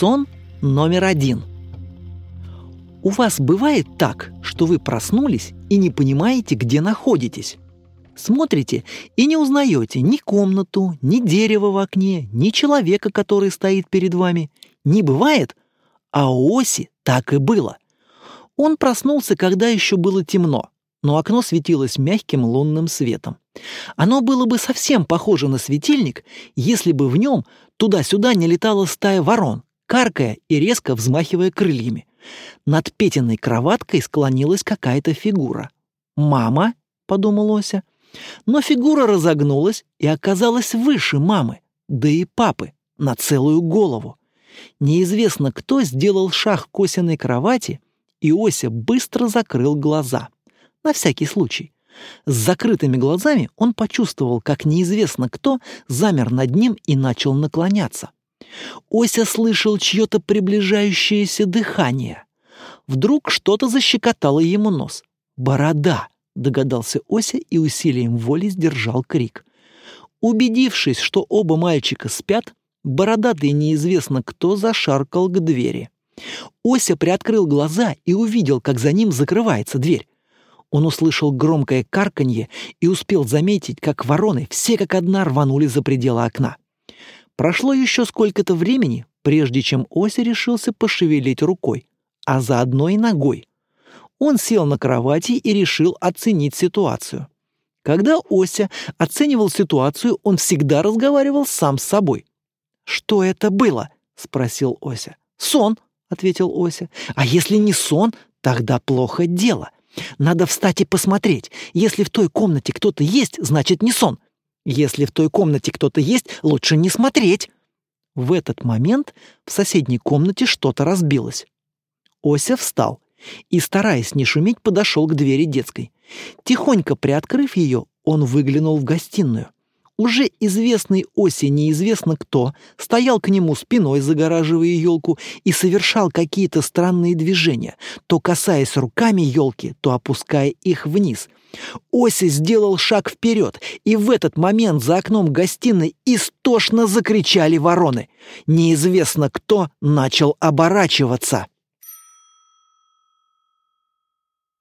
Сон номер 1. У вас бывает так, что вы проснулись и не понимаете, где находитесь? Смотрите и не узнаете ни комнату, ни дерево в окне, ни человека, который стоит перед вами. Не бывает? А у Оси так и было. Он проснулся, когда еще было темно, но окно светилось мягким лунным светом. Оно было бы совсем похоже на светильник, если бы в нем туда-сюда не летала стая ворон, каркая и резко взмахивая крыльями. Над Петиной кроваткой склонилась какая-то фигура. «Мама?» — подумал Ося. Но фигура разогнулась и оказалась выше мамы, да и папы, на целую голову. Неизвестно, кто сделал шаг к Осиной кровати, и Ося быстро закрыл глаза. На всякий случай. С закрытыми глазами он почувствовал, как неизвестно кто замер над ним и начал наклоняться. Ося слышал чье-то приближающееся дыхание. Вдруг что-то защекотало ему нос. «Борода!» — догадался Ося и усилием воли сдержал крик. Убедившись, что оба мальчика спят, бородатый неизвестно кто зашаркал к двери. Ося приоткрыл глаза и увидел, как за ним закрывается дверь. Он услышал громкое карканье и успел заметить, как вороны все как одна рванули за пределы окна. Прошло еще сколько-то времени, прежде чем Ося решился пошевелить рукой, а заодно и ногой. Он сел на кровати и решил оценить ситуацию. Когда Ося оценивал ситуацию, он всегда разговаривал сам с собой. «Что это было?» — спросил Ося. «Сон», — ответил Ося. «А если не сон, тогда плохо дело. Надо встать и посмотреть. Если в той комнате кто-то есть, значит не сон. Если в той комнате кто-то есть, лучше не смотреть». В этот момент в соседней комнате что-то разбилось. Ося встал и, стараясь не шуметь, подошел к двери детской. Тихонько приоткрыв ее, он выглянул в гостиную. Уже известный Осе неизвестно кто стоял к нему спиной, загораживая елку, и совершал какие-то странные движения, то касаясь руками елки, то опуская их вниз. Ося сделал шаг вперед, и в этот момент за окном гостиной истошно закричали вороны. Неизвестно кто начал оборачиваться.